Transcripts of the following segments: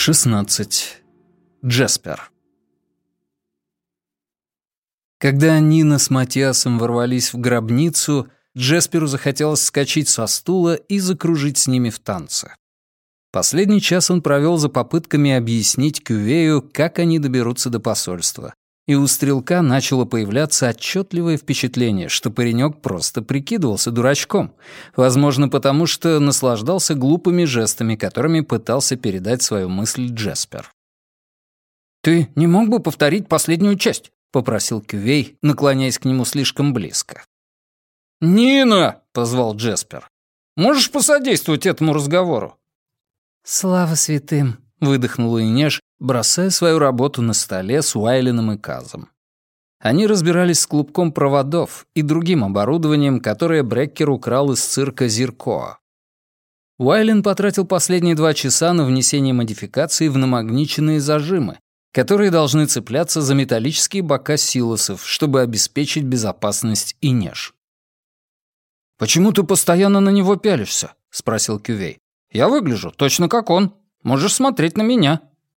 16. Джеспер. Когда Нина с Матиасом ворвались в гробницу, Джесперу захотелось вскочить со стула и закружить с ними в танце. Последний час он провел за попытками объяснить Кювею, как они доберутся до посольства. И у стрелка начало появляться отчетливое впечатление, что паренек просто прикидывался дурачком, возможно, потому что наслаждался глупыми жестами, которыми пытался передать свою мысль Джеспер. «Ты не мог бы повторить последнюю часть?» — попросил Кювей, наклоняясь к нему слишком близко. «Нина!» — позвал Джеспер. «Можешь посодействовать этому разговору?» «Слава святым!» — выдохнула Инеш, бросая свою работу на столе с Уайленом и Казом. Они разбирались с клубком проводов и другим оборудованием, которое Бреккер украл из цирка Зиркоа. Уайлен потратил последние 2 часа на внесение модификаций в намагниченные зажимы, которые должны цепляться за металлические бока силосов, чтобы обеспечить безопасность Инеш. «Почему ты постоянно на него пялишься?» — спросил Кювей. «Я выгляжу точно как он. Можешь смотреть на меня».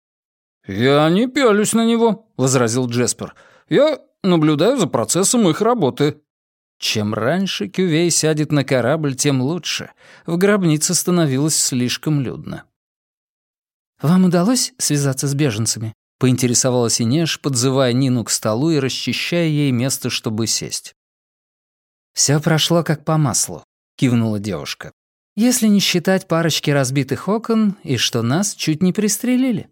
«Я не пялюсь на него», — возразил Джеспер. «Я наблюдаю за процессом их работы». Чем раньше Кювей сядет на корабль, тем лучше. В гробнице становилось слишком людно. «Вам удалось связаться с беженцами?» — поинтересовалась Инеш, подзывая Нину к столу и расчищая ей место, чтобы сесть. «Всё прошло как по маслу», — кивнула девушка. «Если не считать парочки разбитых окон и что нас чуть не пристрелили».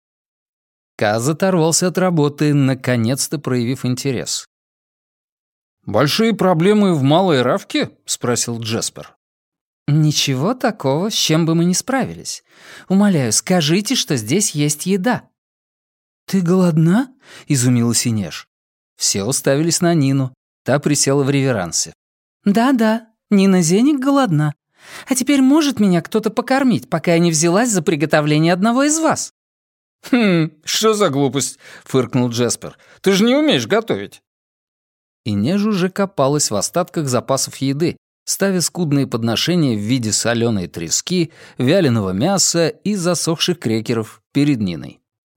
Каз оторвался от работы, наконец-то проявив интерес. «Большие проблемы в Малой Равке?» — спросил Джеспер. «Ничего такого, с чем бы мы не справились. Умоляю, скажите, что здесь есть еда». «Ты голодна?» — изумилась Инеш. Все уставились на Нину. Та присела в реверансе. «Да-да, Нина Зеник голодна. А теперь может меня кто-то покормить, пока я не взялась за приготовление одного из вас?» Что за глупость?» — фыркнул Джеспер. «Ты же не умеешь готовить». Инеж уже копалась в остатках запасов еды, ставя скудные подношения в виде соленой трески, вяленого мяса и засохших крекеров перед Ниной.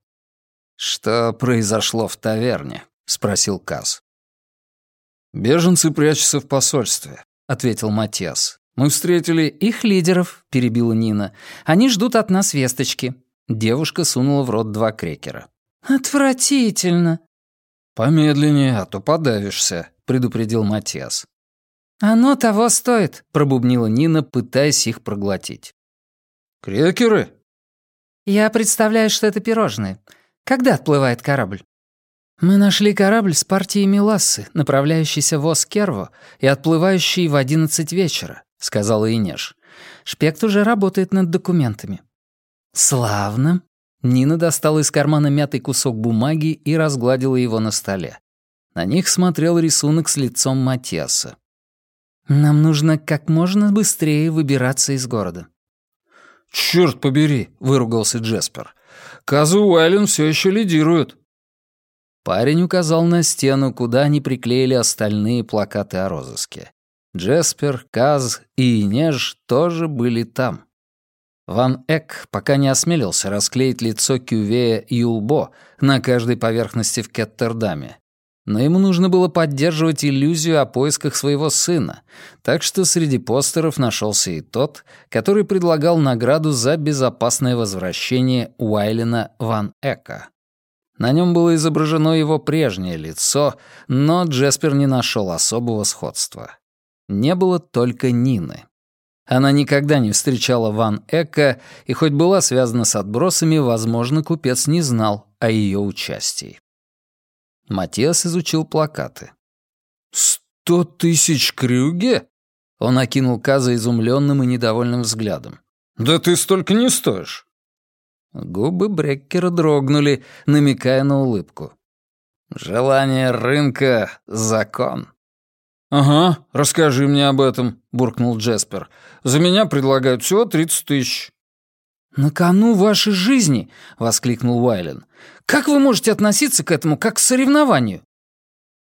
«Что произошло в таверне?» — спросил Каз. «Беженцы прячутся в посольстве», — ответил Матиас. «Мы встретили их лидеров», — перебила Нина. «Они ждут от нас весточки». Девушка сунула в рот 2 крекера. «Отвратительно». «Помедленнее, а то подавишься», — предупредил Матиас. «Оно того стоит», — пробубнила Нина, пытаясь их проглотить. «Крекеры?» «Я представляю, что это пирожные. Когда отплывает корабль?» «Мы нашли корабль с партией Мелассы, направляющийся в Оскерво и отплывающий в 11 вечера», — сказала Инеш. «Шпект уже работает над документами». «Славно». Нина достала из кармана мятый кусок бумаги и разгладила его на столе. На них смотрел рисунок с лицом Матиаса. «Нам нужно как можно быстрее выбираться из города». «Чёрт побери», — выругался Джеспер. «Каз и Уайлен всё ещё лидируют». Парень указал на стену, куда они приклеили остальные плакаты о розыске. Джеспер, Каз и Инеж тоже были там. Ван Эк пока не осмелился расклеить лицо Кювея и Юлбо на каждой поверхности в Кеттердаме. Но ему нужно было поддерживать иллюзию о поисках своего сына, так что среди постеров нашелся и тот, который предлагал награду за безопасное возвращение Уайлена Ван Эка. На нем было изображено его прежнее лицо, но Джеспер не нашел особого сходства. Не было только Нины. Она никогда не встречала Ван Эка, и хоть была связана с отбросами, возможно, купец не знал о ее участии. Матиас изучил плакаты. 100 000 крюге? Он окинул Каза изумленным и недовольным взглядом. «Да ты столько не стоишь!» Губы Бреккера дрогнули, намекая на улыбку. «Желание рынка — закон». «Ага, расскажи мне об этом», — буркнул Джеспер. «За меня предлагают всего 30 000». «На кону вашей жизни!» — воскликнул Уайлен. «Как вы можете относиться к этому как к соревнованию?»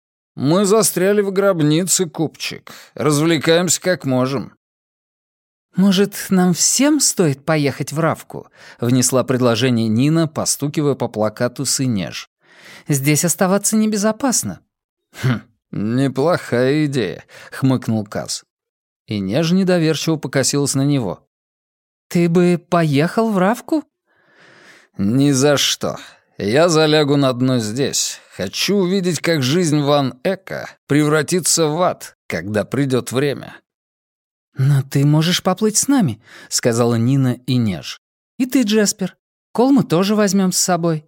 «Мы застряли в гробнице, купчик. Развлекаемся как можем». «Может, нам всем стоит поехать в Равку?» — внесла предложение Нина, постукивая по плакату с Инеж. «Здесь оставаться небезопасно». «Неплохая идея», — хмыкнул Каз. Инеж недоверчиво покосилась на него. «Ты бы поехал в Равку?» «Ни за что. Я залягу на дно здесь. Хочу увидеть, как жизнь Ван Эка превратится в ад, когда придет время». «Но ты можешь поплыть с нами», — сказала Нина и Неж. «И ты, Джеспер. Кол мы тоже возьмем с собой».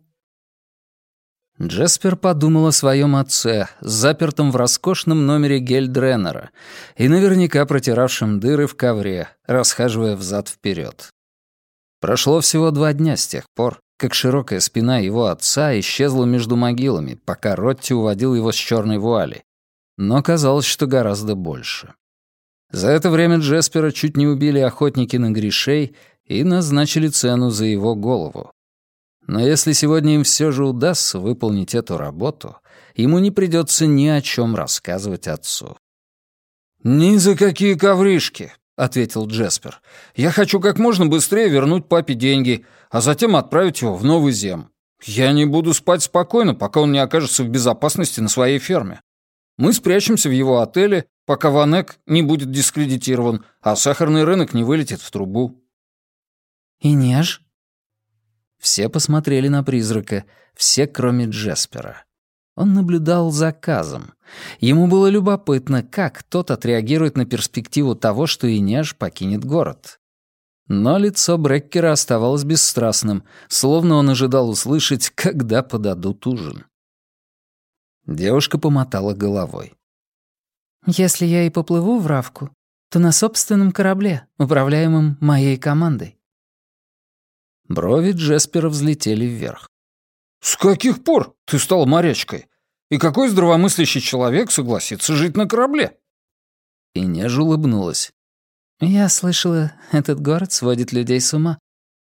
Джеспер подумал о своем отце, запертом в роскошном номере Гельдреннера и наверняка протиравшем дыры в ковре, расхаживая взад-вперед. Прошло всего 2 дня с тех пор, как широкая спина его отца исчезла между могилами, пока Ротти уводил его с черной вуали. Но казалось, что гораздо больше. За это время Джеспера чуть не убили охотники на грешей и назначили цену за его голову. Но если сегодня им все же удастся выполнить эту работу, ему не придется ни о чем рассказывать отцу. «Ни за какие ковришки», — ответил Джеспер. «Я хочу как можно быстрее вернуть папе деньги, а затем отправить его в Новый Зем. Я не буду спать спокойно, пока он не окажется в безопасности на своей ферме. Мы спрячемся в его отеле, пока Ван Эк не будет дискредитирован, а сахарный рынок не вылетит в трубу». «И Неж?» Все посмотрели на призрака, все, кроме Джеспера. Он наблюдал за Казом. Ему было любопытно, как тот отреагирует на перспективу того, что Инеж покинет город. Но лицо Бреккера оставалось бесстрастным, словно он ожидал услышать, когда подадут ужин. Девушка помотала головой. «Если я и поплыву в Равку, то на собственном корабле, управляемом моей командой». Брови Джеспера взлетели вверх. «С каких пор ты стал морячкой? И какой здравомыслящий человек согласится жить на корабле?» Инеж улыбнулась. «Я слышала, этот город сводит людей с ума».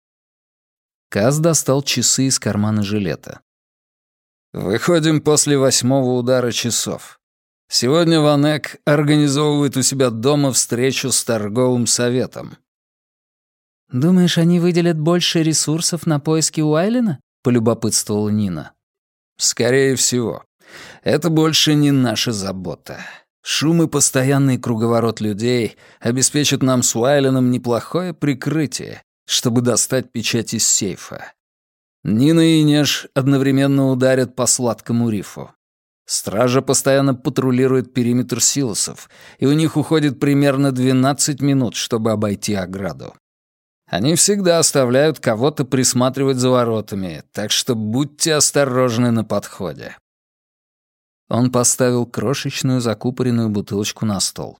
Каз достал часы из кармана жилета. «Выходим после 8-го удара часов. Сегодня Ван Эк организовывает у себя дома встречу с торговым советом». «Думаешь, они выделят больше ресурсов на поиски Уайлена?» — полюбопытствовала Нина. «Скорее всего. Это больше не наша забота. Шум и постоянный круговорот людей обеспечат нам с Уайленом неплохое прикрытие, чтобы достать печать из сейфа. Нина и Неж одновременно ударят по сладкому рифу. Стража постоянно патрулирует периметр силосов, и у них уходит примерно 12 минут, чтобы обойти ограду. Они всегда оставляют кого-то присматривать за воротами, так что будьте осторожны на подходе». Он поставил крошечную закупоренную бутылочку на стол.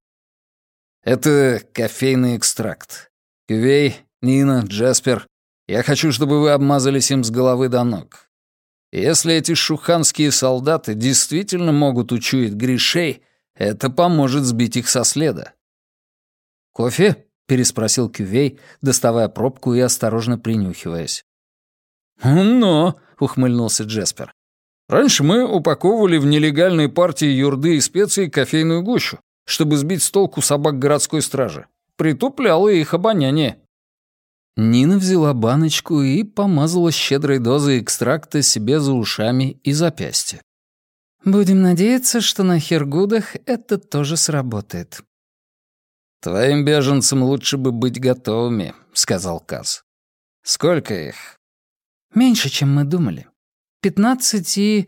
«Это кофейный экстракт. Кювей, Нина, Джеспер, я хочу, чтобы вы обмазались им с головы до ног. Если эти шуханские солдаты действительно могут учуять грешей, это поможет сбить их со следа». «Кофе?» — переспросил Кювей, доставая пробку и осторожно принюхиваясь. «Умно», — ухмыльнулся Джеспер. «Раньше мы упаковывали в нелегальные партии юрды и специй кофейную гущу, чтобы сбить с толку собак городской стражи. Притупляло их обоняние». Нина взяла баночку и помазала щедрой дозой экстракта себе за ушами и запястья. «Будем надеяться, что на Хергудах это тоже сработает». «Твоим беженцам лучше бы быть готовыми», — сказал Каз. «Сколько их?» «Меньше, чем мы думали. 15 и...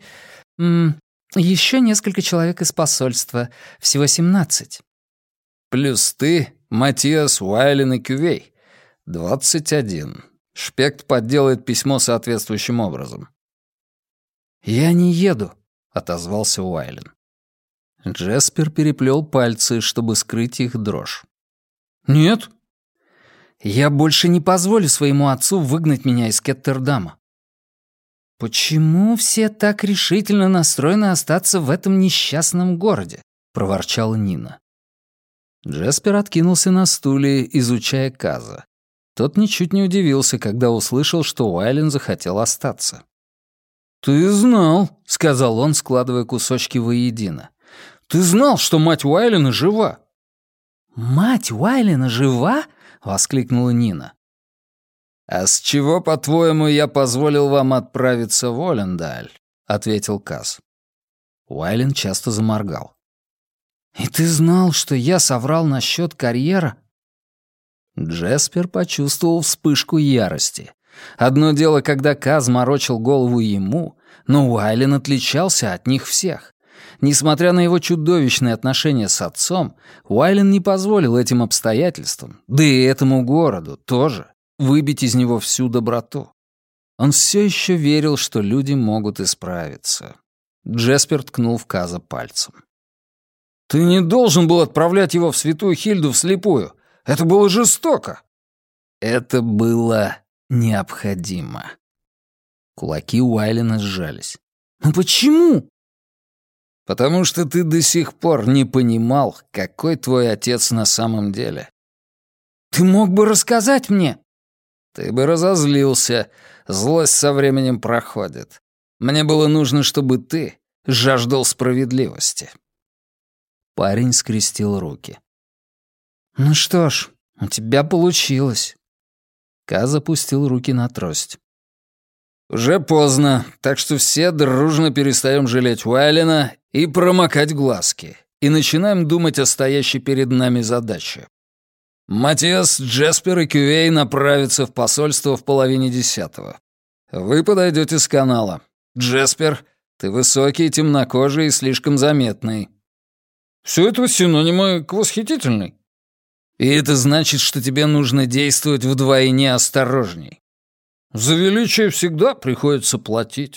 еще несколько человек из посольства. Всего 17. Плюс ты, Матиас, Уайлен и Кювей. 21. Шпект подделает письмо соответствующим образом». «Я не еду», — отозвался Уайлен. Джеспер переплел пальцы, чтобы скрыть их дрожь. «Нет». «Я больше не позволю своему отцу выгнать меня из Кеттердама». «Почему все так решительно настроены остаться в этом несчастном городе?» — проворчала Нина. Джеспер откинулся на стуле, изучая Каза. Тот ничуть не удивился, когда услышал, что Уайлен захотел остаться. «Ты знал», — сказал он, складывая кусочки воедино. «Ты знал, что мать Уайлена жива?» «Мать Уайлена жива?» — воскликнула Нина. «А с чего, по-твоему, я позволил вам отправиться в Олендаль?» — ответил Каз. Уайлен часто заморгал. «И ты знал, что я соврал насчет карьера?» Джеспер почувствовал вспышку ярости. Одно дело, когда Каз морочил голову ему, но Уайлен отличался от них всех. Несмотря на его чудовищные отношения с отцом, Уайлен не позволил этим обстоятельствам, да и этому городу тоже, выбить из него всю доброту. Он все еще верил, что люди могут исправиться. Джеспер ткнул в Каза пальцем. «Ты не должен был отправлять его в Святую Хильду вслепую. Это было жестоко». «Это было необходимо». Кулаки Уайлена сжались. «Ну почему?» «Потому что ты до сих пор не понимал, какой твой отец на самом деле». «Ты мог бы рассказать мне?» «Ты бы разозлился. Злость со временем проходит. Мне было нужно, чтобы ты жаждал справедливости». Парень скрестил руки. «Ну что ж, у тебя получилось». Каз опустил руки на трость. «Уже поздно, так что все дружно перестаем жалеть Уайлена и промокать глазки, и начинаем думать о стоящей перед нами задаче. Матиас, Джеспер и Кювей направятся в посольство в 9:30. Вы подойдете с канала. Джеспер, ты высокий, темнокожий и слишком заметный». «Все это синонимы к восхитительной». «И это значит, что тебе нужно действовать вдвойне осторожней. За величие всегда приходится платить».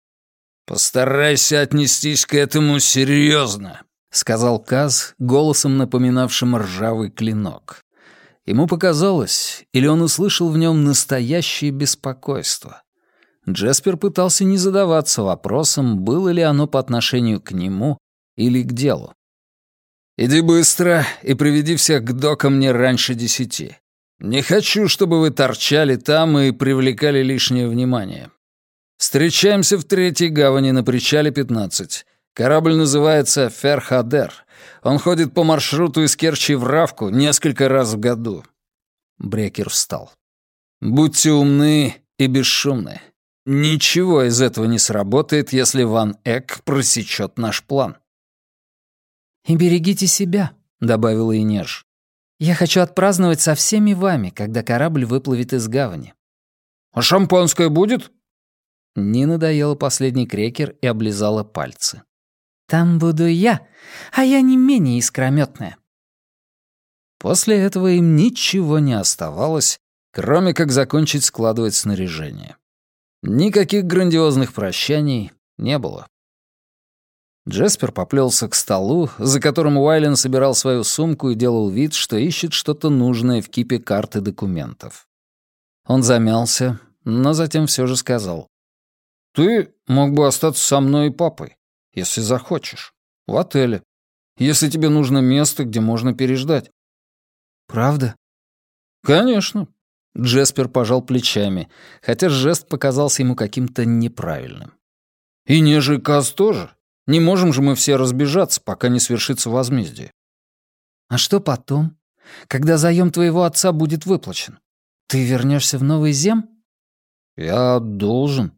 «Постарайся отнестись к этому серьезно», — сказал Каз, голосом напоминавшим ржавый клинок. Ему показалось, или он услышал в нем настоящее беспокойство. Джеспер пытался не задаваться вопросом, было ли оно по отношению к нему или к делу. «Иди быстро и приведи всех к докам не раньше 10. Не хочу, чтобы вы торчали там и привлекали лишнее внимание. Встречаемся в 3-й гавани на причале 15. Корабль называется «Ферхадер». Он ходит по маршруту из Керчи в Равку несколько раз в году». Брекер встал. «Будьте умны и бесшумны. Ничего из этого не сработает, если Ван Эк просечет наш план». «И берегите себя», — добавила Инеж. «Я хочу отпраздновать со всеми вами, когда корабль выплывет из гавани». «А шампанское будет?» Нина доела последний крекер и облизала пальцы. «Там буду я, а я не менее искрометная». После этого им ничего не оставалось, кроме как закончить складывать снаряжение. Никаких грандиозных прощаний не было. Джеспер поплелся к столу, за которым Уайлен собирал свою сумку и делал вид, что ищет что-то нужное в кипе карт и документов. Он замялся, но затем все же сказал. «Ты мог бы остаться со мной и папой, если захочешь, в отеле, если тебе нужно место, где можно переждать». «Правда?» «Конечно». Джеспер пожал плечами, хотя жест показался ему каким-то неправильным. «И Нежа и Каз тоже. Не можем же мы все разбежаться, пока не свершится возмездие». «А что потом, когда заем твоего отца будет выплачен? Ты вернешься в Новый Зем?» «Я должен».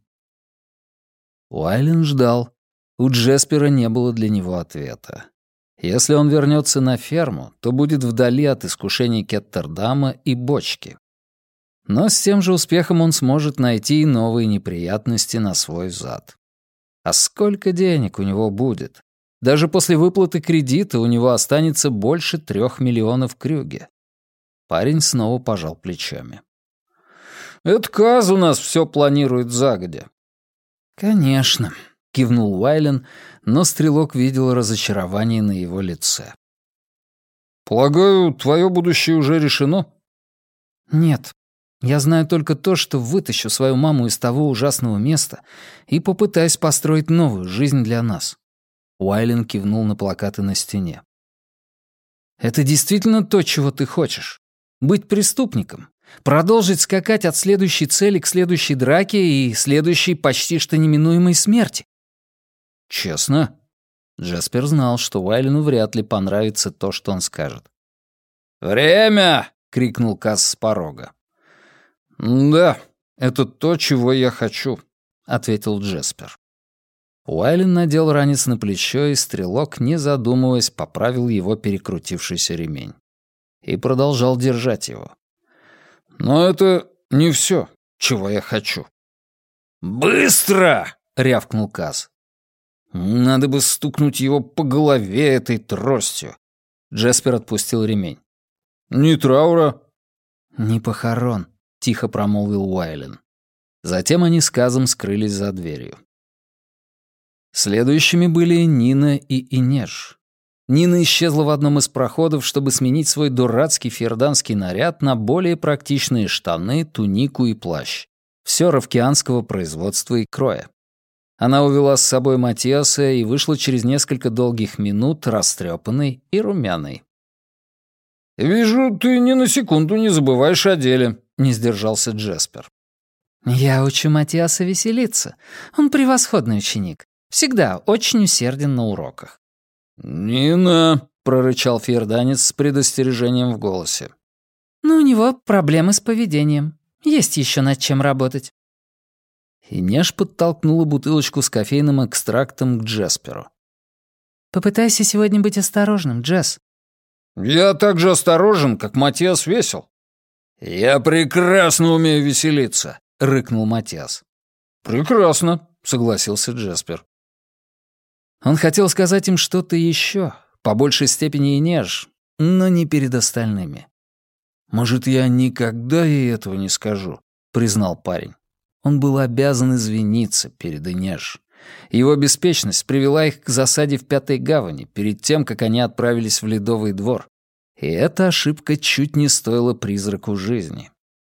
Уайлен ждал. У Джеспера не было для него ответа. Если он вернется на ферму, то будет вдали от искушений Кеттердама и бочки. Но с тем же успехом он сможет найти и новые неприятности на свой зад. А сколько денег у него будет? Даже после выплаты кредита у него останется больше 3 миллионов крюге. Парень снова пожал плечами. «Это Каз у нас все планирует загодя». «Конечно», — кивнул Уайлен, но стрелок видел разочарование на его лице. «Полагаю, твое будущее уже решено?» «Нет. Я знаю только то, что вытащу свою маму из того ужасного места и попытаюсь построить новую жизнь для нас». Уайлен кивнул на плакаты на стене. «Это действительно то, чего ты хочешь? Быть преступником? Продолжить скакать от следующей цели к следующей драке и следующей почти что неминуемой смерти?» «Честно?» Джеспер знал, что Уайлену вряд ли понравится то, что он скажет. «Время!» крикнул Каз с порога. «Да, это то, чего я хочу», — ответил Джеспер. Уайлен надел ранец на плечо, и стрелок, не задумываясь, поправил его перекрутившийся ремень. И продолжал держать его. «Но это не все, чего я хочу». «Быстро!» — рявкнул Каз. «Надо бы стукнуть его по голове этой тростью». Джеспер отпустил ремень. «Ни траура?» «Ни похорон», — тихо промолвил Уайлен. Затем они с Казом скрылись за дверью. Следующими были Нина и Инеж. Нина исчезла в одном из проходов, чтобы сменить свой дурацкий фьерданский наряд на более практичные штаны, тунику и плащ. Всё ровкианского производства и кроя. Она увела с собой Матиаса и вышла через несколько долгих минут растрепанной и румяной. «Вижу, ты ни на секунду не забываешь о деле», — не сдержался Джеспер. «Я учу Матиаса веселиться. Он превосходный ученик. Всегда очень усерден на уроках». «Нина», — прорычал фьерданец с предостережением в голосе. «Но у него проблемы с поведением. Есть еще над чем работать». Инеж подтолкнула бутылочку с кофейным экстрактом к Джесперу. «Попытайся сегодня быть осторожным, Джесс». «Я так же осторожен, как Матиас весел». «Я прекрасно умею веселиться», — рыкнул Матиас. «Прекрасно», — согласился Джеспер. Он хотел сказать им что-то еще, по большей степени Инеж, но не перед остальными. «Может, я никогда ей этого не скажу», — признал парень. Он был обязан извиниться перед Инеж. Его беспечность привела их к засаде в Пятой гавани перед тем, как они отправились в Ледовый двор. И эта ошибка чуть не стоила призраку жизни.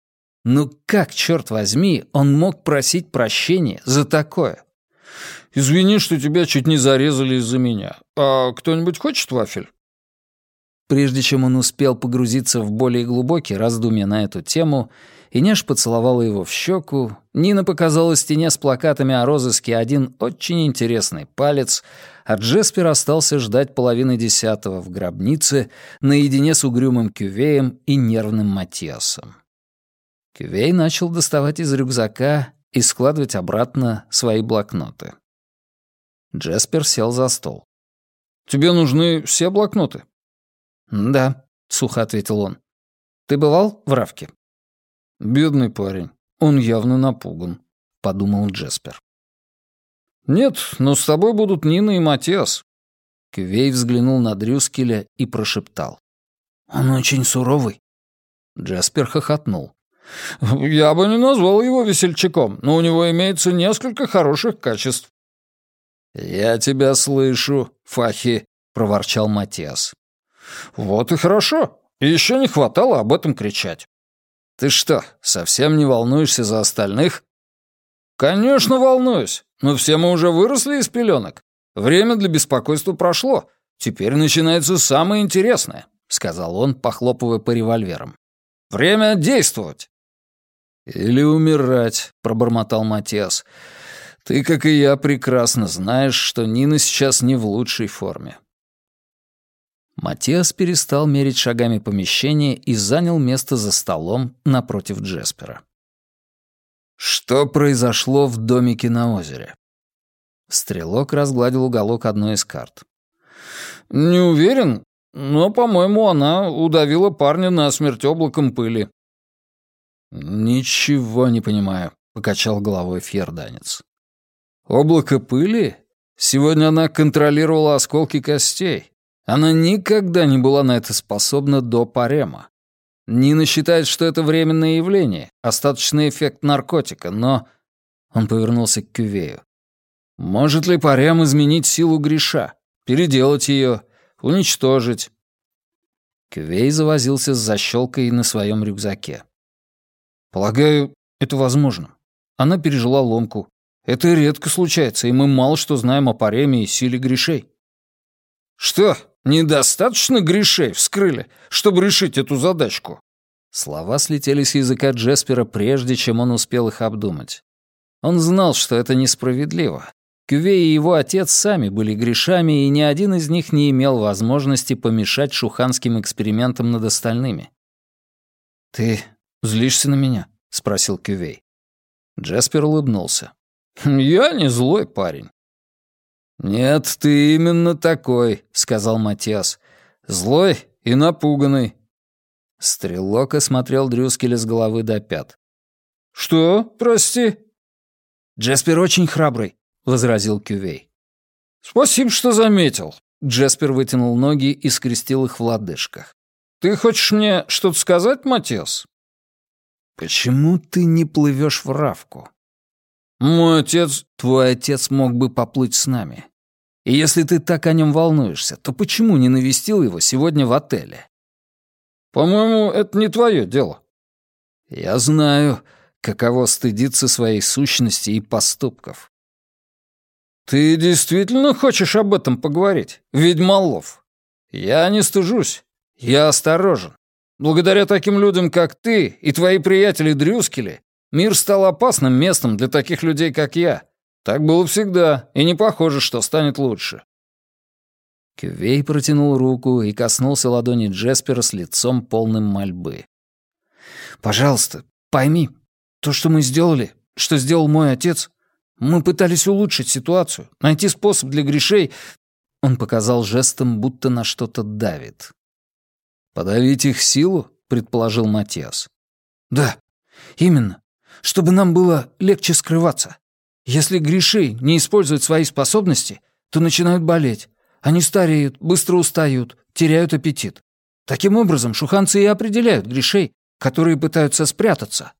Ну как, черт возьми, он мог просить прощения за такое? «Извини, что тебя чуть не зарезали из-за меня. А кто-нибудь хочет вафель?» Прежде чем он успел погрузиться в более глубокие раздумья на эту тему, Инеж поцеловала его в щеку, Нина показала стене с плакатами о розыске один очень интересный палец, а Джеспер остался ждать 9:30 в гробнице наедине с угрюмым Кювеем и нервным Матиасом. Кювей начал доставать из рюкзака и складывать обратно свои блокноты. Джеспер сел за стол. «Тебе нужны все блокноты?» «Да», — сухо ответил он. «Ты бывал в Равке?» «Бедный парень. Он явно напуган», — подумал Джеспер. «Нет, но с тобой будут Нина и Матиас». Кювей взглянул на Дрюскеля и прошептал. «Он очень суровый». Джеспер хохотнул. «Я бы не назвал его весельчаком, но у него имеется несколько хороших качеств». «Я тебя слышу, Фахи», — проворчал Матиас. «Вот и хорошо. Еще не хватало об этом кричать». «Ты что, совсем не волнуешься за остальных?» «Конечно волнуюсь, но все мы уже выросли из пеленок. Время для беспокойства прошло. Теперь начинается самое интересное», — сказал он, похлопывая по револьверам. «Время действовать». «Или умирать», — пробормотал Матиас. «Ты, как и я, прекрасно знаешь, что Нина сейчас не в лучшей форме». Матиас перестал мерить шагами помещение и занял место за столом напротив Джеспера. «Что произошло в домике на озере?» Стрелок разгладил уголок одной из карт. «Не уверен, но, по-моему, она удавила парня насмерть облаком пыли». «Ничего не понимаю», — покачал головой фьерданец. «Облако пыли? Сегодня она контролировала осколки костей. Она никогда не была на это способна до парема. Нина считает, что это временное явление, остаточный эффект наркотика, но...» Он повернулся к Кювею. «Может ли парем изменить силу греша, переделать ее, уничтожить?» Кювей завозился с защелкой на своем рюкзаке. «Полагаю, это возможно. Она пережила ломку. Это редко случается, и мы мало что знаем о пареме и силе грешей». «Что, недостаточно грешей вскрыли, чтобы решить эту задачку?» Слова слетели с языка Джеспера, прежде чем он успел их обдумать. Он знал, что это несправедливо. Кювей и его отец сами были грешами, и ни один из них не имел возможности помешать шуханским экспериментам над остальными. «Ты злишься на меня?» — спросил Кювей. Джеспер улыбнулся. «Я не злой парень». «Нет, ты именно такой», — сказал Матиас. «Злой и напуганный». Стрелок осмотрел Дрюскеля с головы до пят. «Что, прости?» «Джеспер очень храбрый», — возразил Кювей. «Спасибо, что заметил». Джеспер вытянул ноги и скрестил их в лодыжках. «Ты хочешь мне что-то сказать, Матиас?» «Почему ты не плывешь в Равку?» «Мой отец...» «Твой отец мог бы поплыть с нами. И если ты так о нем волнуешься, то почему не навестил его сегодня в отеле?» «По-моему, это не твое дело». «Я знаю, каково стыдиться своей сущности и поступков». «Ты действительно хочешь об этом поговорить, ведьмолов? Я не стыжусь. Я осторожен. Благодаря таким людям, как ты и твои приятели Дрюскели, мир стал опасным местом для таких людей, как я. Так было всегда, и не похоже, что станет лучше». Кювей протянул руку и коснулся ладони Джеспера с лицом полным мольбы. «Пожалуйста, пойми, то, что мы сделали, что сделал мой отец, мы пытались улучшить ситуацию, найти способ для грешей». Он показал жестом, будто на что-то давит. «Подавить их силу?» — предположил Матиас. «Да, именно. Чтобы нам было легче скрываться. Если греши не используют свои способности, то начинают болеть. Они стареют, быстро устают, теряют аппетит. Таким образом, шуханцы и определяют грешей, которые пытаются спрятаться».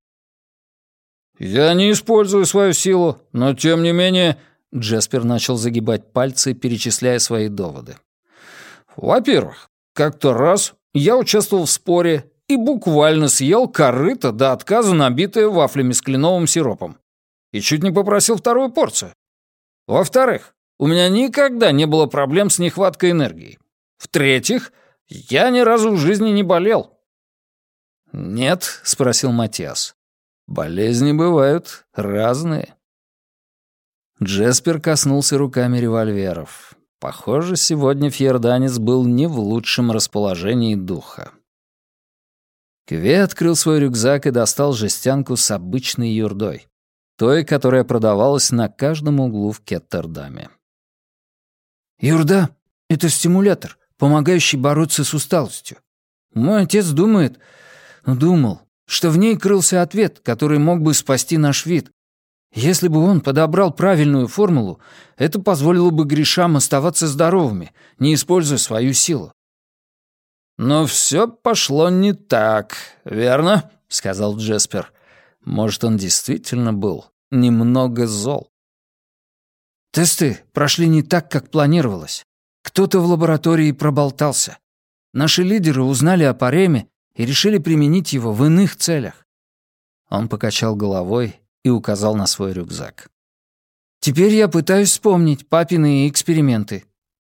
«Я не использую свою силу, но тем не менее...» Джеспер начал загибать пальцы, перечисляя свои доводы. «Во-первых, как-то раз я участвовал в споре и буквально съел корыто до отказа, набитое вафлями с кленовым сиропом. И чуть не попросил вторую порцию. Во-вторых, у меня никогда не было проблем с нехваткой энергии. В-третьих, я ни разу в жизни не болел». «Нет?» — спросил Матиас. «Болезни бывают разные». Джеспер коснулся руками револьверов. Похоже, сегодня фьерданец был не в лучшем расположении духа. Кювей открыл свой рюкзак и достал жестянку с обычной юрдой, той, которая продавалась на каждом углу в Кеттердаме. «Юрда — это стимулятор, помогающий бороться с усталостью. Мой отец думал, что в ней крылся ответ, который мог бы спасти наш вид. Если бы он подобрал правильную формулу, это позволило бы грешам оставаться здоровыми, не используя свою силу». «Но все пошло не так, верно?» — сказал Джеспер. Может, он действительно был немного зол. «Тесты прошли не так, как планировалось. Кто-то в лаборатории проболтался. Наши лидеры узнали о пареме и решили применить его в иных целях». Он покачал головой и указал на свой рюкзак. «Теперь я пытаюсь вспомнить папины эксперименты».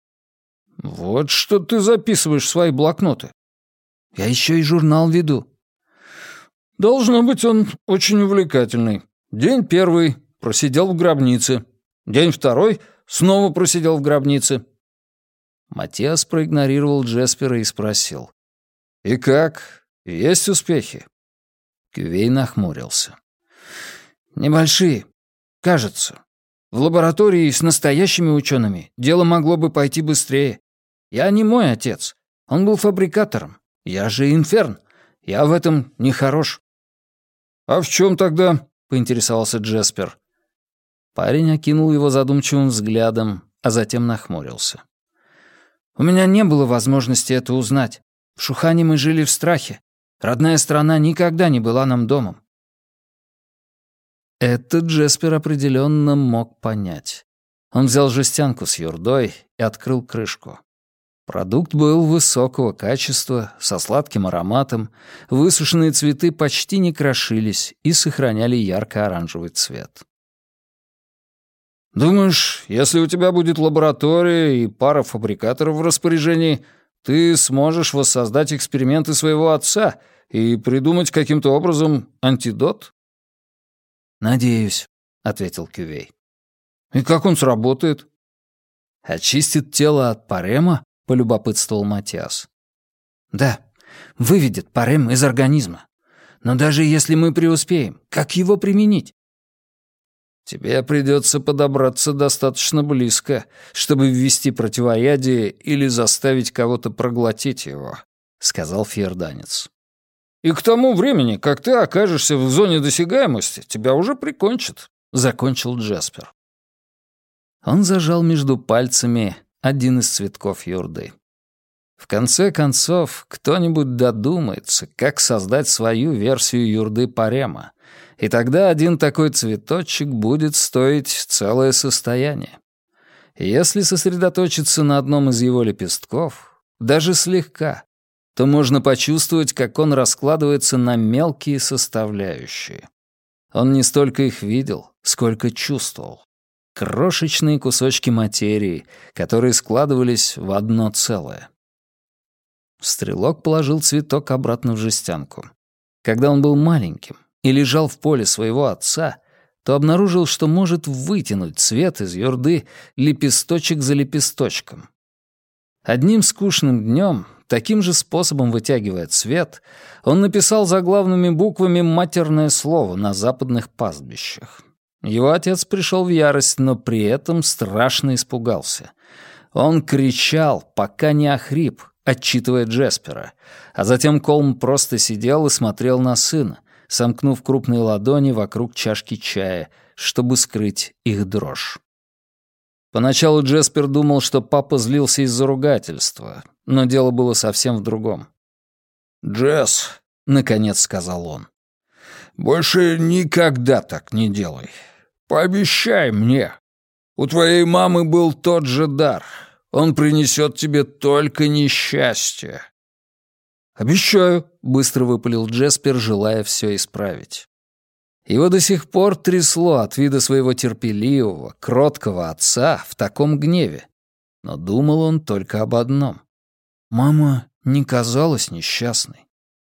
«Вот что ты записываешь в свои блокноты». «Я еще и журнал веду». «Должно быть, он очень увлекательный. День первый — просидел в гробнице. День второй — снова просидел в гробнице». Матиас проигнорировал Джеспера и спросил. «И как? Есть успехи?» Кювей нахмурился. «Небольшие, кажется. В лаборатории с настоящими учеными дело могло бы пойти быстрее. Я не мой отец. Он был фабрикатором. Я же инферн. Я в этом не хорош». «А в чем тогда?» — поинтересовался Джеспер. Парень окинул его задумчивым взглядом, а затем нахмурился. «У меня не было возможности это узнать. В Шухане мы жили в страхе. Родная страна никогда не была нам домом». Это Джеспер определенно мог понять. Он взял жестянку с юрдой и открыл крышку. Продукт был высокого качества, со сладким ароматом, высушенные цветы почти не крошились и сохраняли ярко-оранжевый цвет. «Думаешь, если у тебя будет лаборатория и пара фабрикаторов в распоряжении, ты сможешь воссоздать эксперименты своего отца и придумать каким-то образом антидот?» «Надеюсь», — ответил Кювей. «И как он сработает?» «Очистит тело от парема?» — полюбопытствовал Матиас. «Да, выведет парем из организма. Но даже если мы преуспеем, как его применить? Тебе придется подобраться достаточно близко, чтобы ввести противоядие или заставить кого-то проглотить его, сказал фьерданец. И к тому времени, как ты окажешься в зоне досягаемости, тебя уже прикончат, закончил Джеспер. Он зажал между пальцами один из цветков юрды. В конце концов, кто-нибудь додумается, как создать свою версию юрды Парема, и тогда один такой цветочек будет стоить целое состояние. Если сосредоточиться на одном из его лепестков, даже слегка, то можно почувствовать, как он раскладывается на мелкие составляющие. Он не столько их видел, сколько чувствовал. Крошечные кусочки материи, которые складывались в одно целое. Стрелок положил цветок обратно в жестянку. Когда он был маленьким и лежал в поле своего отца, то обнаружил, что может вытянуть цвет из юрды лепесточек за лепесточком. Одним скучным днем, таким же способом вытягивая цвет, он написал заглавными буквами матерное слово на западных пастбищах. Его отец пришел в ярость, но при этом страшно испугался. Он кричал, пока не охрип, отчитывая Джеспера, а затем Колм просто сидел и смотрел на сына, сомкнув крупные ладони вокруг чашки чая, чтобы скрыть их дрожь. Поначалу Джеспер думал, что папа злился из-за ругательства, но дело было совсем в другом. «Джесс», — наконец сказал он, — «больше никогда так не делай. Пообещай мне. У твоей мамы был тот же дар. Он принесет тебе только несчастье». «Обещаю», — быстро выпалил Джеспер, желая все исправить. Его до сих пор трясло от вида своего терпеливого, кроткого отца в таком гневе. Но думал он только об одном. Мама не казалась несчастной.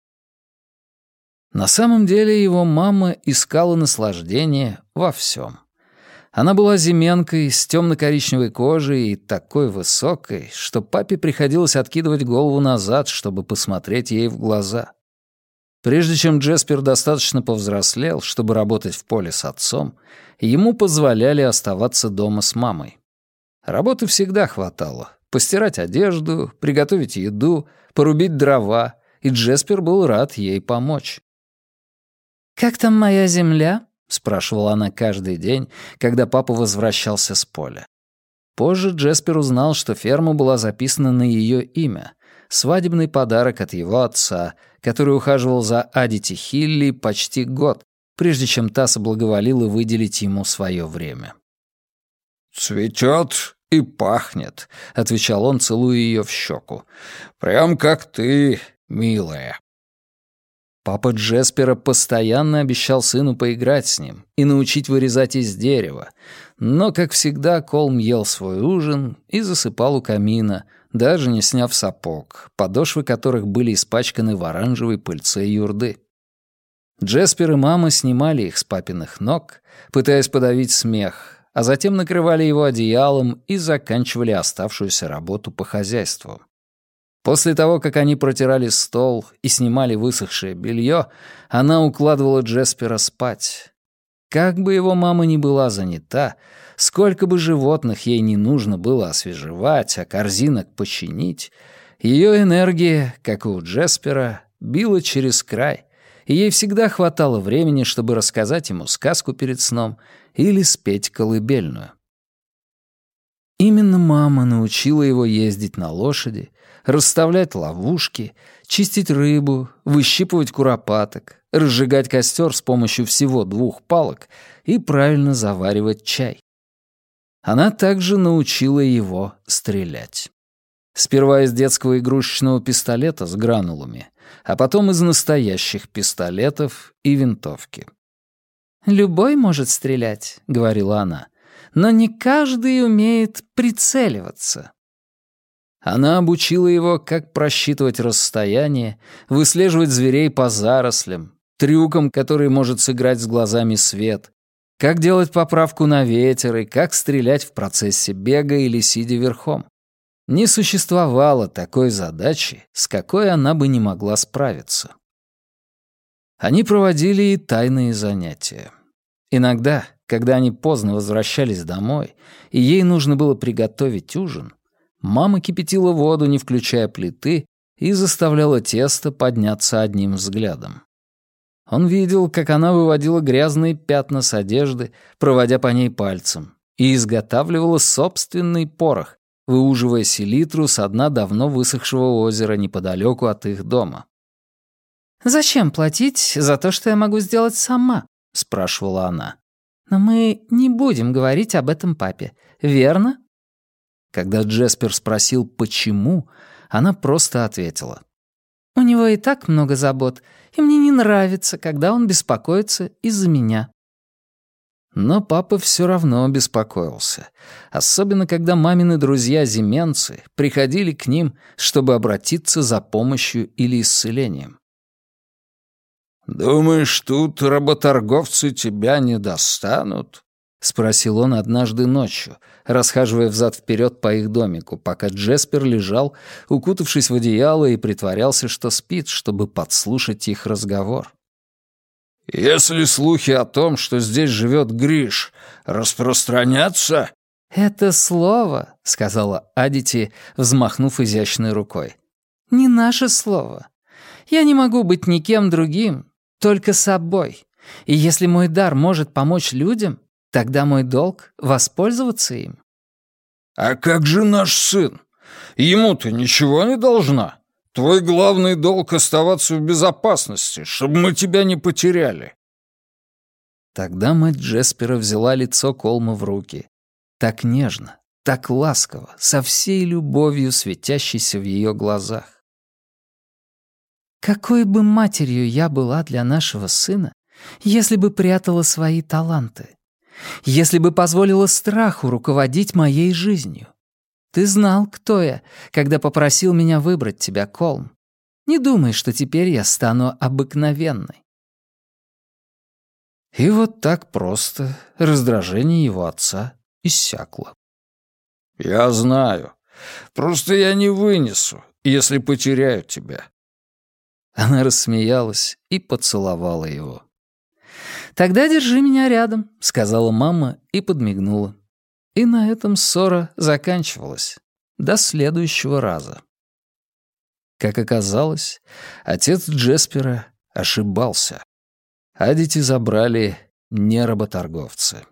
На самом деле его мама искала наслаждение во всем. Она была земенкой с темно-коричневой кожей и такой высокой, что папе приходилось откидывать голову назад, чтобы посмотреть ей в глаза. Прежде чем Джеспер достаточно повзрослел, чтобы работать в поле с отцом, ему позволяли оставаться дома с мамой. Работы всегда хватало. Постирать одежду, приготовить еду, порубить дрова, и Джеспер был рад ей помочь. «Как там моя земля?» — спрашивала она каждый день, когда папа возвращался с поля. Позже Джеспер узнал, что ферма была записана на ее имя, свадебный подарок от его отца, который ухаживал за Адити Хилли почти год, прежде чем та соблаговолила выделить ему свое время. «Цветет и пахнет», — отвечал он, целуя ее в щеку. «Прям как ты, милая». Папа Джеспера постоянно обещал сыну поиграть с ним и научить вырезать из дерева, но, как всегда, Колм ел свой ужин и засыпал у камина, даже не сняв сапог, подошвы которых были испачканы в оранжевой пыльце юрды. Джеспер и мама снимали их с папиных ног, пытаясь подавить смех, а затем накрывали его одеялом и заканчивали оставшуюся работу по хозяйству. После того, как они протирали стол и снимали высохшее белье, она укладывала Джеспера спать. Как бы его мама ни была занята, сколько бы животных ей не нужно было освежевать, а корзинок починить, ее энергия, как и у Джеспера, била через край, и ей всегда хватало времени, чтобы рассказать ему сказку перед сном или спеть колыбельную. Именно мама научила его ездить на лошади, расставлять ловушки, чистить рыбу, выщипывать куропаток, разжигать костер с помощью всего 2 палок и правильно заваривать чай. Она также научила его стрелять. Сперва из детского игрушечного пистолета с гранулами, а потом из настоящих пистолетов и винтовки. «Любой может стрелять», — говорила она, «но не каждый умеет прицеливаться». Она обучила его, как просчитывать расстояние, выслеживать зверей по зарослям, трюкам, которые может сыграть с глазами свет, как делать поправку на ветер и как стрелять в процессе бега или сидя верхом. Не существовало такой задачи, с какой она бы не могла справиться. Они проводили и тайные занятия. Иногда, когда они поздно возвращались домой, и ей нужно было приготовить ужин, мама кипятила воду, не включая плиты, и заставляла тесто подняться одним взглядом. Он видел, как она выводила грязные пятна с одежды, проводя по ней пальцем, и изготавливала собственный порох, выуживая селитру с дна давно высохшего озера неподалеку от их дома. «Зачем платить за то, что я могу сделать сама?» — спрашивала она. «Но мы не будем говорить об этом папе, верно?» Когда Джеспер спросил «почему?», она просто ответила. «У него и так много забот, и мне не нравится, когда он беспокоится из-за меня». Но папа все равно беспокоился, особенно когда мамины друзья-зименцы приходили к ним, чтобы обратиться за помощью или исцелением. «Думаешь, тут работорговцы тебя не достанут?» — спросил он однажды ночью, расхаживая взад-вперед по их домику, пока Джеспер лежал, укутавшись в одеяло, и притворялся, что спит, чтобы подслушать их разговор. «Если слухи о том, что здесь живет Гриш, распространятся...» «Это слово», — сказала Адити, взмахнув изящной рукой. «Не наше слово. Я не могу быть никем другим, только собой. И если мой дар может помочь людям, тогда мой долг — воспользоваться им». «А как же наш сын? Ему ты ничего не должна? Твой главный долг — оставаться в безопасности, чтобы мы тебя не потеряли». Тогда мать Джеспера взяла лицо Колма в руки. Так нежно, так ласково, со всей любовью, светящейся в ее глазах. «Какой бы матерью я была для нашего сына, если бы прятала свои таланты, если бы позволила страху руководить моей жизнью. Ты знал, кто я, когда попросил меня выбрать тебя, Колм. Не думай, что теперь я стану обыкновенной». И вот так просто раздражение его отца иссякло. «Я знаю. Просто я не вынесу, если потеряю тебя». Она рассмеялась и поцеловала его. «Тогда держи меня рядом», — сказала мама и подмигнула. И на этом ссора заканчивалась. До следующего раза. Как оказалось, отец Джеспера ошибался. Адити забрали не работорговцы.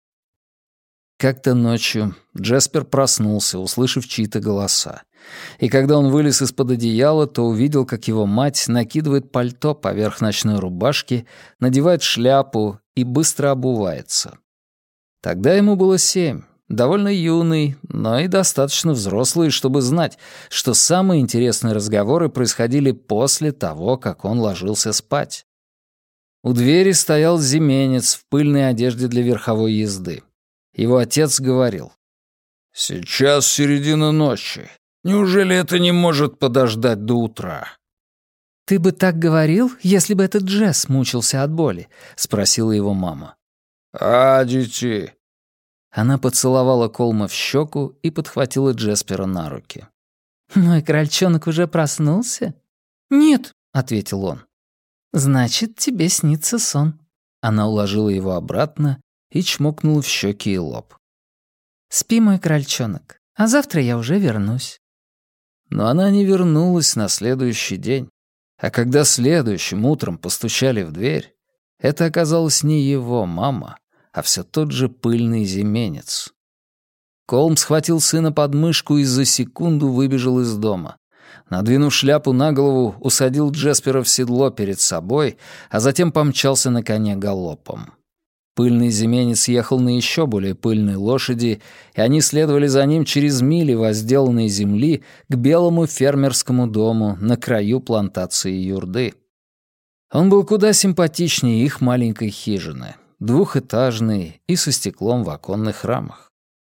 Как-то ночью Джеспер проснулся, услышав чьи-то голоса. И когда он вылез из-под одеяла, то увидел, как его мать накидывает пальто поверх ночной рубашки, надевает шляпу и быстро обувается. Тогда ему было 7, довольно юный, но и достаточно взрослый, чтобы знать, что самые интересные разговоры происходили после того, как он ложился спать. У двери стоял зименец в пыльной одежде для верховой езды. Его отец говорил: «Сейчас середина ночи. Неужели это не может подождать до утра?» «Ты бы так говорил, если бы этот Джесс мучился от боли?» — спросила его мама. «Адити!» Она поцеловала Колма в щеку и подхватила Джеспера на руки. «Мой крольчонок уже проснулся?» «Нет», — ответил он. «Значит, тебе снится сон». Она уложила его обратно и чмокнула в щеки и лоб. «Спи, мой крольчонок, а завтра я уже вернусь». Но она не вернулась на следующий день. А когда следующим утром постучали в дверь, это оказалась не его мама, а все тот же пыльный зименец. Колм схватил сына под мышку и за секунду выбежал из дома. Надвинув шляпу на голову, усадил Джеспера в седло перед собой, а затем помчался на коне галопом. Пыльный зименец ехал на еще более пыльной лошади, и они следовали за ним через мили возделанной земли к белому фермерскому дому на краю плантации юрды. Он был куда симпатичнее их маленькой хижины, двухэтажный и со стеклом в оконных рамах.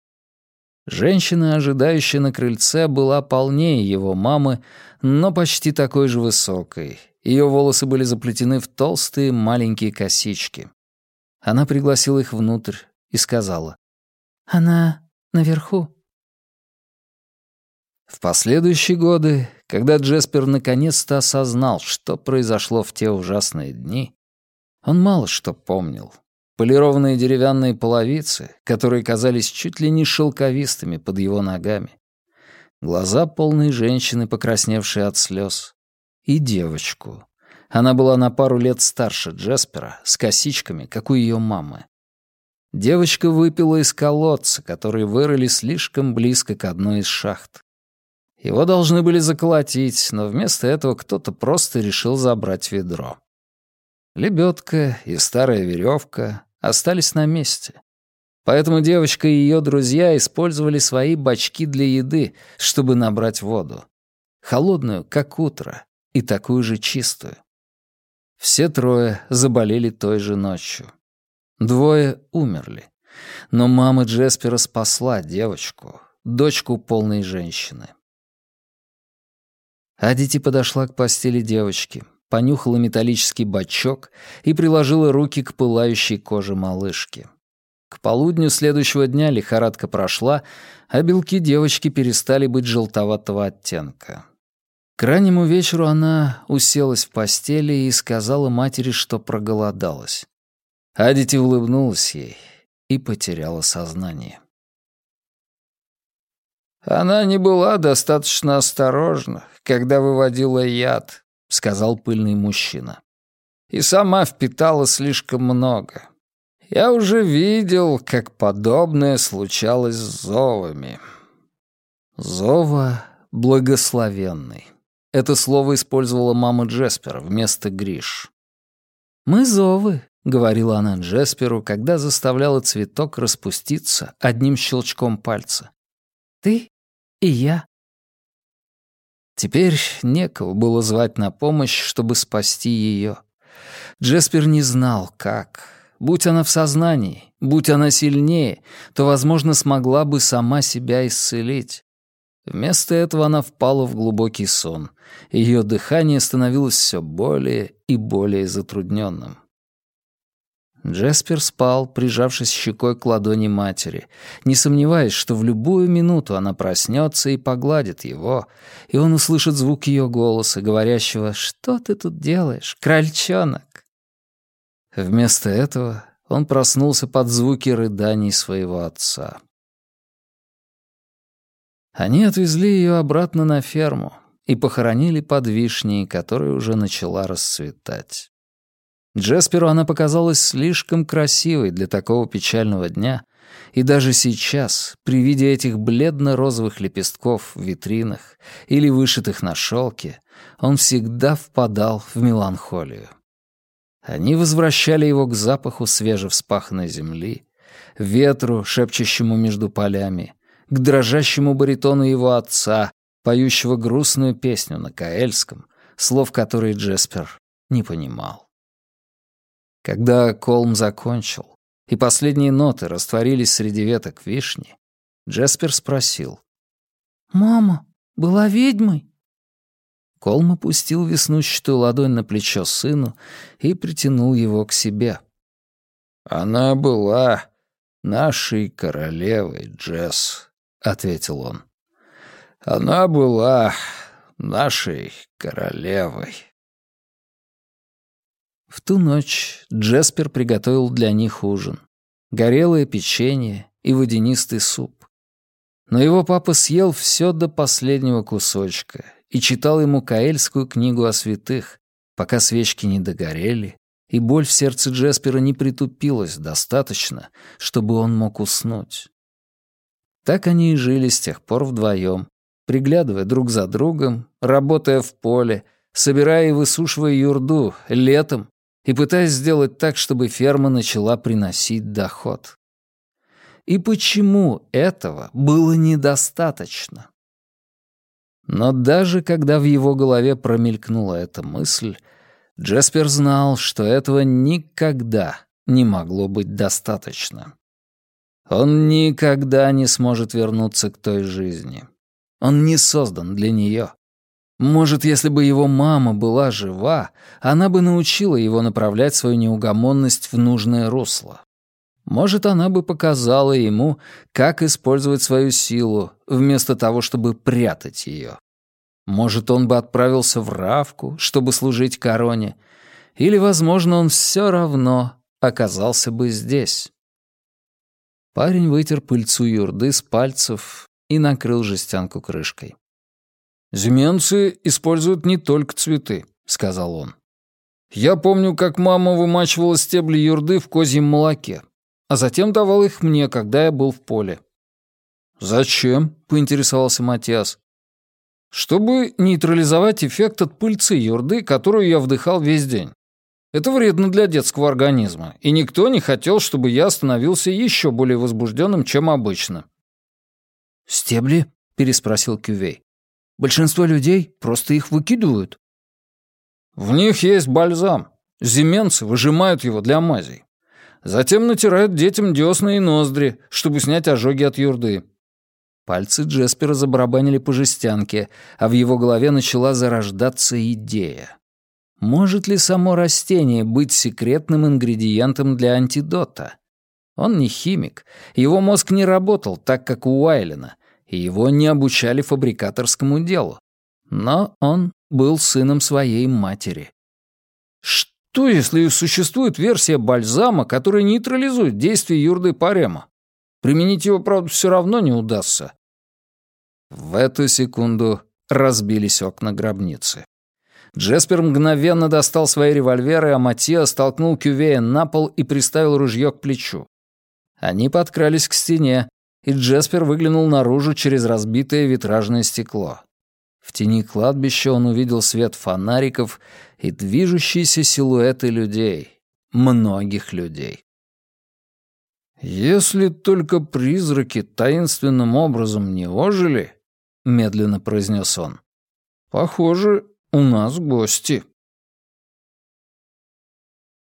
Женщина, ожидающая на крыльце, была полнее его мамы, но почти такой же высокой. Ее волосы были заплетены в толстые маленькие косички. Она пригласила их внутрь и сказала: «Она наверху». В последующие годы, когда Джеспер наконец-то осознал, что произошло в те ужасные дни, он мало что помнил. Полированные деревянные половицы, которые казались чуть ли не шелковистыми под его ногами, глаза полной женщины, покрасневшие от слез, и девочку. Она была на пару лет старше Джеспера, с косичками, как у ее мамы. Девочка выпила из колодца, который вырыли слишком близко к одной из шахт. Его должны были заколотить, но вместо этого кто-то просто решил забрать ведро. Лебедка и старая веревка остались на месте. Поэтому девочка и ее друзья использовали свои бачки для еды, чтобы набрать воду. Холодную, как утро, и такую же чистую. Все трое заболели той же ночью. 2 умерли. Но мама Джеспера спасла девочку, дочку полной женщины. Адити подошла к постели девочки, понюхала металлический бачок и приложила руки к пылающей коже малышки. К полудню следующего дня лихорадка прошла, а белки девочки перестали быть желтоватого оттенка. К раннему вечеру она уселась в постели и сказала матери, что проголодалась. Адити улыбнулась ей и потеряла сознание. «Она не была достаточно осторожна, когда выводила яд», — сказал пыльный мужчина. «И сама впитала слишком много. Я уже видел, как подобное случалось с зовами». «Зова благословенный». Это слово использовала мама Джеспера вместо Гриш. «Мы зовы», — говорила она Джесперу, когда заставляла цветок распуститься одним щелчком пальца. «Ты и я». Теперь некого было звать на помощь, чтобы спасти ее. Джеспер не знал, как. Будь она в сознании, будь она сильнее, то, возможно, смогла бы сама себя исцелить. Вместо этого она впала в глубокий сон. Ее дыхание становилось все более и более затрудненным. Джеспер спал, прижавшись щекой к ладони матери, не сомневаясь, что в любую минуту она проснется и погладит его, и он услышит звук ее голоса, говорящего «Что ты тут делаешь, крольчонок?». Вместо этого он проснулся под звуки рыданий своего отца. Они отвезли ее обратно на ферму и похоронили под вишней, которая уже начала расцветать. Джесперу она показалась слишком красивой для такого печального дня, и даже сейчас, при виде этих бледно-розовых лепестков в витринах или вышитых на шелке, он всегда впадал в меланхолию. Они возвращали его к запаху свежевспаханной земли, ветру, шепчущему между полями, к дрожащему баритону его отца, поющего грустную песню на каэльском, слов которой Джеспер не понимал. Когда Колм закончил, и последние ноты растворились среди веток вишни, Джеспер спросил: «Мама была ведьмой?» Колм опустил веснущатую ладонь на плечо сыну и притянул его к себе. «Она была нашей королевой, Джесс», — ответил он. «Она была нашей королевой». В ту ночь Джеспер приготовил для них ужин. Горелое печенье и водянистый суп. Но его папа съел все до последнего кусочка и читал ему каэльскую книгу о святых, пока свечки не догорели, и боль в сердце Джеспера не притупилась достаточно, чтобы он мог уснуть. Так они и жили с тех пор вдвоем, приглядывая друг за другом, работая в поле, собирая и высушивая юрду летом и пытаясь сделать так, чтобы ферма начала приносить доход. И почему этого было недостаточно? Но даже когда в его голове промелькнула эта мысль, Джеспер знал, что этого никогда не могло быть достаточно. Он никогда не сможет вернуться к той жизни. Он не создан для нее. Может, если бы его мама была жива, она бы научила его направлять свою неугомонность в нужное русло. Может, она бы показала ему, как использовать свою силу, вместо того, чтобы прятать ее. Может, он бы отправился в Равку, чтобы служить короне, или, возможно, он все равно оказался бы здесь. Парень вытер пыльцу юрды с пальцев и накрыл жестянку крышкой. «Зименцы используют не только цветы», — сказал он. «Я помню, как мама вымачивала стебли юрды в козьем молоке, а затем давала их мне, когда я был в поле». «Зачем?» — поинтересовался Матиас. «Чтобы нейтрализовать эффект от пыльцы юрды, которую я вдыхал весь день. Это вредно для детского организма, и никто не хотел, чтобы я становился еще более возбужденным, чем обычно». «Стебли?» — переспросил Кювей. «Большинство людей просто их выкидывают». «В них есть бальзам. Зименцы выжимают его для мазей. Затем натирают детям десны и ноздри, чтобы снять ожоги от юрды». Пальцы Джеспера забарабанили по жестянке, а в его голове начала зарождаться идея. Может ли само растение быть секретным ингредиентом для антидота? Он не химик, его мозг не работал так, как у Уайлена, и его не обучали фабрикаторскому делу. Но он был сыном своей матери. Что, если существует версия бальзама, которая нейтрализует действие юрды парема? Применить его, правда, все равно не удастся. В эту секунду разбились окна гробницы. Джеспер мгновенно достал свои револьверы, а Матиас толкнул Кювея на пол и приставил ружье к плечу. Они подкрались к стене, и Джеспер выглянул наружу через разбитое витражное стекло. В тени кладбища он увидел свет фонариков и движущиеся силуэты людей. Многих людей. «Если только призраки таинственным образом не ожили», — медленно произнес он, — «похоже, у нас гости».